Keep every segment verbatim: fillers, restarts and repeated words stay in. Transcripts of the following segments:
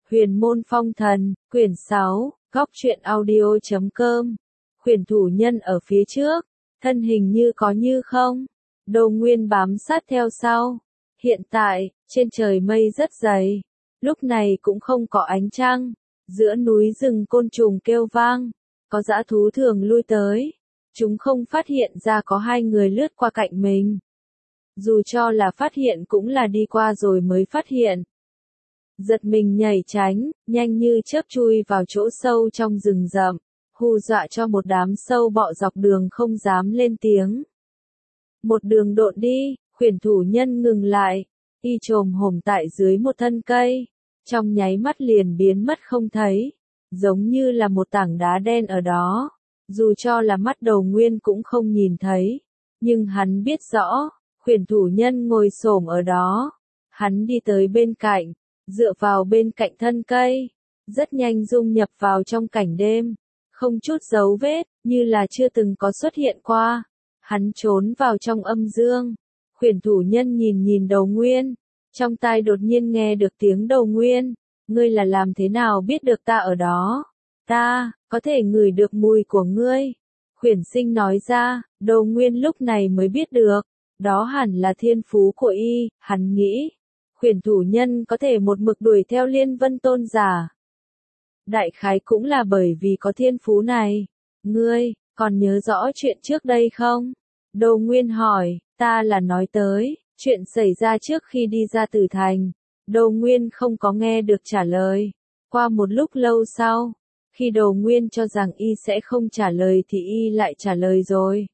Huyền môn phong thần, quyển sáu, góc truyện audio chấm com. Huyền thủ nhân ở phía trước, thân hình như có như không. Đồ Nguyên bám sát theo sau. Hiện tại, trên trời mây rất dày. Lúc này cũng không có ánh trăng. Giữa núi rừng côn trùng kêu vang. Có dã thú thường lui tới. Chúng không phát hiện ra có hai người lướt qua cạnh mình. Dù cho là phát hiện cũng là đi qua rồi mới phát hiện. Giật mình nhảy tránh, nhanh như chớp chui vào chỗ sâu trong rừng rậm, hù dọa cho một đám sâu bọ dọc đường không dám lên tiếng. Một đường độn đi, khuyển thủ nhân ngừng lại, y chồm hổm tại dưới một thân cây, trong nháy mắt liền biến mất không thấy, giống như là một tảng đá đen ở đó, dù cho là mắt Đồ Nguyên cũng không nhìn thấy, nhưng hắn biết rõ, khuyển thủ nhân ngồi xổm ở đó, hắn đi tới bên cạnh. Dựa vào bên cạnh thân cây, rất nhanh dung nhập vào trong cảnh đêm, không chút dấu vết, như là chưa từng có xuất hiện qua. Hắn trốn vào trong âm dương. Khuyển thủ nhân nhìn nhìn Đồ Nguyên, trong tai đột nhiên nghe được tiếng Đồ Nguyên, ngươi là làm thế nào biết được ta ở đó? Ta, có thể ngửi được mùi của ngươi. Khuyển sinh nói ra, Đồ Nguyên lúc này mới biết được, đó hẳn là thiên phú của y, hắn nghĩ. Khuyển thủ nhân có thể một mực đuổi theo Liên Vân Tôn giả. Đại khái cũng là bởi vì có thiên phú này. Ngươi, còn nhớ rõ chuyện trước đây không? Đồ Nguyên hỏi, ta là nói tới, chuyện xảy ra trước khi đi ra Tử Thành. Đồ Nguyên không có nghe được trả lời. Qua một lúc lâu sau, khi Đồ Nguyên cho rằng y sẽ không trả lời thì y lại trả lời rồi.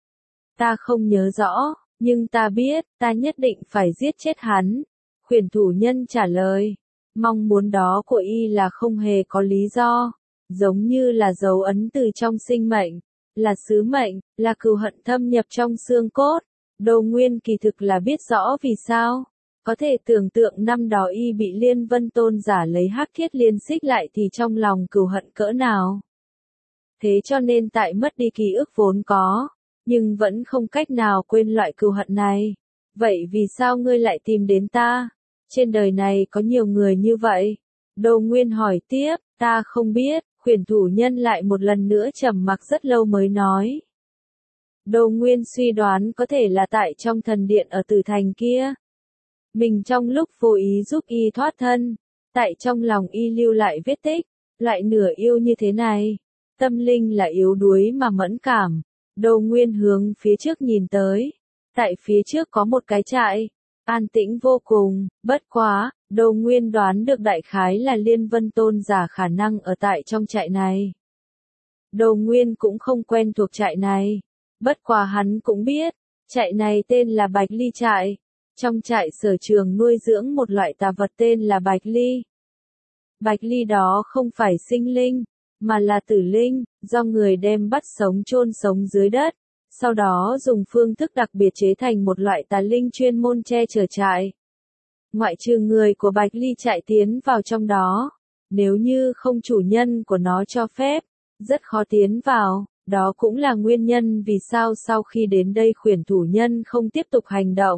Ta không nhớ rõ, nhưng ta biết, ta nhất định phải giết chết hắn. Khuyển thủ nhân trả lời, mong muốn đó của y là không hề có lý do, giống như là dấu ấn từ trong sinh mệnh, là sứ mệnh, là cừu hận thâm nhập trong xương cốt. Đồ Nguyên kỳ thực là biết rõ vì sao, có thể tưởng tượng năm đó y bị Liên Vân Tôn giả lấy hắc thiết liên xích lại thì trong lòng cừu hận cỡ nào. Thế cho nên tại mất đi ký ức vốn có, nhưng vẫn không cách nào quên loại cừu hận này. Vậy vì sao ngươi lại tìm đến ta? Trên đời này có nhiều người như vậy. Đồ Nguyên hỏi tiếp, ta không biết, khuyển thủ nhân lại một lần nữa trầm mặc rất lâu mới nói. Đồ Nguyên suy đoán có thể là tại trong thần điện ở Tử Thành kia. Mình trong lúc vô ý giúp y thoát thân, tại trong lòng y lưu lại vết tích, lại nửa yêu như thế này. Tâm linh là yếu đuối mà mẫn cảm. Đồ Nguyên hướng phía trước nhìn tới. Tại phía trước có một cái trại. An tĩnh vô cùng, bất quá, Đồ Nguyên đoán được đại khái là Liên Vân Tôn giả khả năng ở tại trong trại này. Đồ Nguyên cũng không quen thuộc trại này, bất quá hắn cũng biết, trại này tên là Bạch Ly trại. Trong trại sở trường nuôi dưỡng một loại tà vật tên là Bạch Ly. Bạch Ly đó không phải sinh linh, mà là tử linh, do người đem bắt sống chôn sống dưới đất. Sau đó dùng phương thức đặc biệt chế thành một loại tà linh chuyên môn che chở trại. Ngoại trừ người của Bạch Ly trại tiến vào trong đó, nếu như không chủ nhân của nó cho phép, rất khó tiến vào, đó cũng là nguyên nhân vì sao sau khi đến đây khuyển thủ nhân không tiếp tục hành động.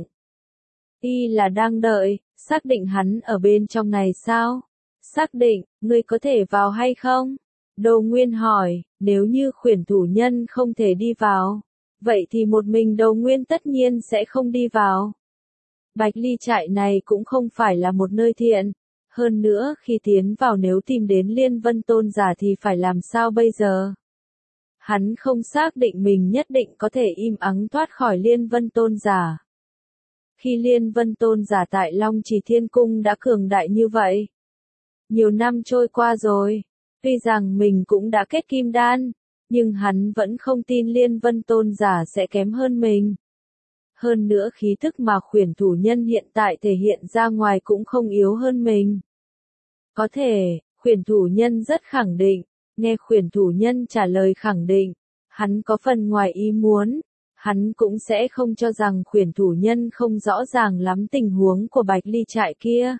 Y là đang đợi, xác định hắn ở bên trong này sao? Xác định, ngươi có thể vào hay không? Đồ Nguyên hỏi, nếu như khuyển thủ nhân không thể đi vào. Vậy thì một mình Đồ Nguyên tất nhiên sẽ không đi vào. Bạch Ly trại này cũng không phải là một nơi thiện. Hơn nữa khi tiến vào nếu tìm đến Liên Vân Tôn giả thì phải làm sao bây giờ? Hắn không xác định mình nhất định có thể im ắng thoát khỏi Liên Vân Tôn giả. Khi Liên Vân Tôn giả tại Long Trì Thiên Cung đã cường đại như vậy. Nhiều năm trôi qua rồi, tuy rằng mình cũng đã kết kim đan. Nhưng hắn vẫn không tin Liên Vân Tôn giả sẽ kém hơn mình. Hơn nữa khí tức mà khuyển thủ nhân hiện tại thể hiện ra ngoài cũng không yếu hơn mình. Có thể, khuyển thủ nhân rất khẳng định, nghe khuyển thủ nhân trả lời khẳng định, hắn có phần ngoài ý muốn, hắn cũng sẽ không cho rằng khuyển thủ nhân không rõ ràng lắm tình huống của Bạch Ly trại kia.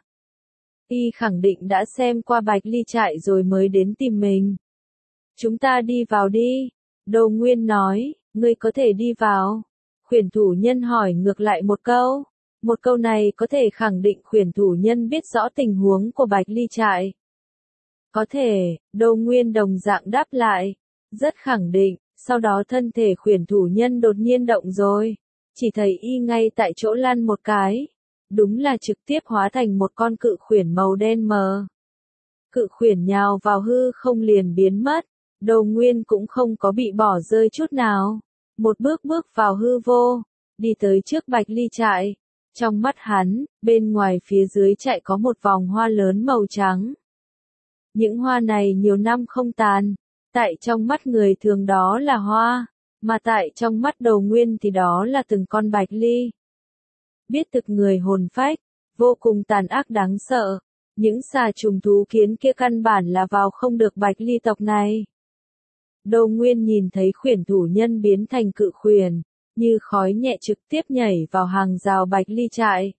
Y khẳng định đã xem qua Bạch Ly trại rồi mới đến tìm mình. Chúng ta đi vào đi. Đồ Nguyên nói, ngươi có thể đi vào. Khuyển thủ nhân hỏi ngược lại một câu. Một câu này có thể khẳng định khuyển thủ nhân biết rõ tình huống của Bạch Ly trại. Có thể, Đô Nguyên đồng dạng đáp lại. Rất khẳng định, sau đó thân thể khuyển thủ nhân đột nhiên động rồi. Chỉ thấy y ngay tại chỗ lăn một cái. Đúng là trực tiếp hóa thành một con cự khuyển màu đen mờ. Cự khuyển nhào vào hư không liền biến mất. Đô Nguyên cũng không có bị bỏ rơi chút nào. Một bước bước vào hư vô, đi tới trước Bạch Ly trại. Trong mắt hắn, bên ngoài phía dưới trại có một vòng hoa lớn màu trắng. Những hoa này nhiều năm không tàn. Tại trong mắt người thường đó là hoa, mà tại trong mắt Đô Nguyên thì đó là từng con Bạch Ly. Biết thực người hồn phách, vô cùng tàn ác đáng sợ. Những xà trùng thú kiến kia căn bản là vào không được Bạch Ly tộc này. Đô Nguyên nhìn thấy khuyển thủ nhân biến thành cự khuyển, như khói nhẹ trực tiếp nhảy vào hàng rào Bạch Ly trại.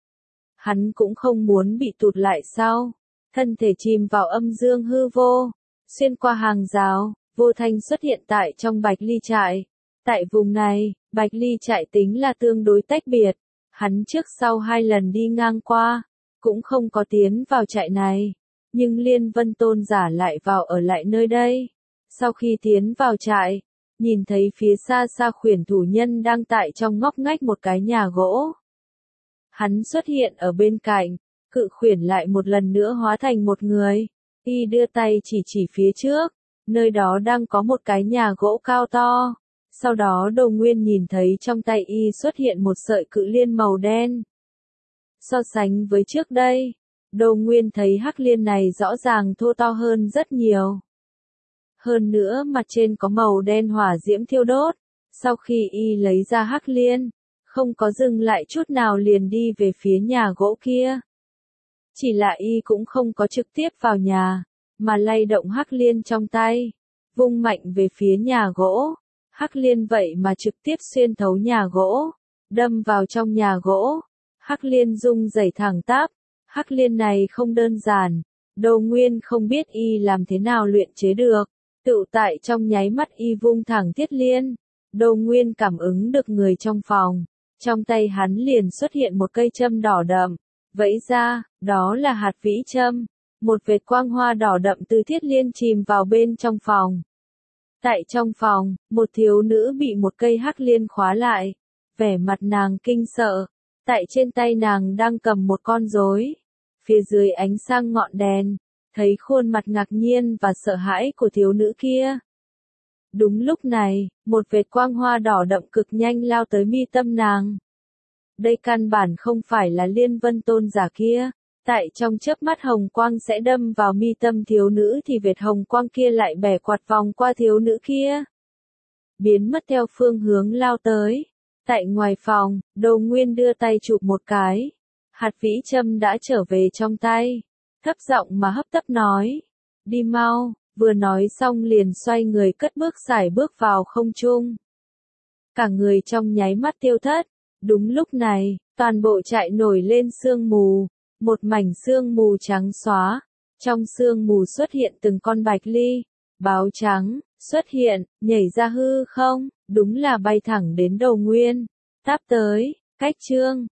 Hắn cũng không muốn bị tụt lại sau, thân thể chìm vào âm dương hư vô, xuyên qua hàng rào, vô thanh xuất hiện tại trong Bạch Ly trại. Tại vùng này, Bạch Ly trại tính là tương đối tách biệt, hắn trước sau hai lần đi ngang qua, cũng không có tiến vào trại này, nhưng Liên Vân Tôn giả lại vào ở lại nơi đây. Sau khi tiến vào trại, nhìn thấy phía xa xa khuyển thủ nhân đang tại trong ngóc ngách một cái nhà gỗ. Hắn xuất hiện ở bên cạnh, cự khuyển lại một lần nữa hóa thành một người, y đưa tay chỉ chỉ phía trước, nơi đó đang có một cái nhà gỗ cao to. Sau đó Đô Nguyên nhìn thấy trong tay y xuất hiện một sợi cự liên màu đen. So sánh với trước đây, Đô Nguyên thấy hắc liên này rõ ràng thô to hơn rất nhiều. Hơn nữa mặt trên có màu đen hỏa diễm thiêu đốt. Sau khi y lấy ra hắc liên, không có dừng lại chút nào liền đi về phía nhà gỗ kia. Chỉ là y cũng không có trực tiếp vào nhà, mà lay động hắc liên trong tay, vung mạnh về phía nhà gỗ. Hắc liên vậy mà trực tiếp xuyên thấu nhà gỗ, đâm vào trong nhà gỗ. Hắc liên rung rẩy thẳng tắp. Hắc liên này không đơn giản, Đô Nguyên không biết y làm thế nào luyện chế được. Tự tại trong nháy mắt y vung thẳng thiết liên, Đô Nguyên cảm ứng được người trong phòng, trong tay hắn liền xuất hiện một cây châm đỏ đậm, vẫy ra, đó là hạt vĩ châm, một vệt quang hoa đỏ đậm từ thiết liên chìm vào bên trong phòng. Tại trong phòng, một thiếu nữ bị một cây hắc liên khóa lại, vẻ mặt nàng kinh sợ, tại trên tay nàng đang cầm một con rối, phía dưới ánh sang ngọn đèn. Thấy khuôn mặt ngạc nhiên và sợ hãi của thiếu nữ kia. Đúng lúc này, một vệt quang hoa đỏ đậm cực nhanh lao tới mi tâm nàng. Đây căn bản không phải là Liên Vân Tôn giả kia. Tại trong chớp mắt hồng quang sẽ đâm vào mi tâm thiếu nữ thì vệt hồng quang kia lại bẻ quạt vòng qua thiếu nữ kia. Biến mất theo phương hướng lao tới. Tại ngoài phòng, Đô Nguyên đưa tay chụp một cái. Hạt vĩ châm đã trở về trong tay. Thấp giọng mà hấp tấp nói, đi mau, vừa nói xong liền xoay người cất bước xài bước vào không trung. Cả người trong nháy mắt tiêu thất, đúng lúc này, toàn bộ trại nổi lên sương mù, một mảnh sương mù trắng xóa, trong sương mù xuất hiện từng con Bạch Ly, báo trắng, xuất hiện, nhảy ra hư không, đúng là bay thẳng đến Đô Nguyên, táp tới, cách chương.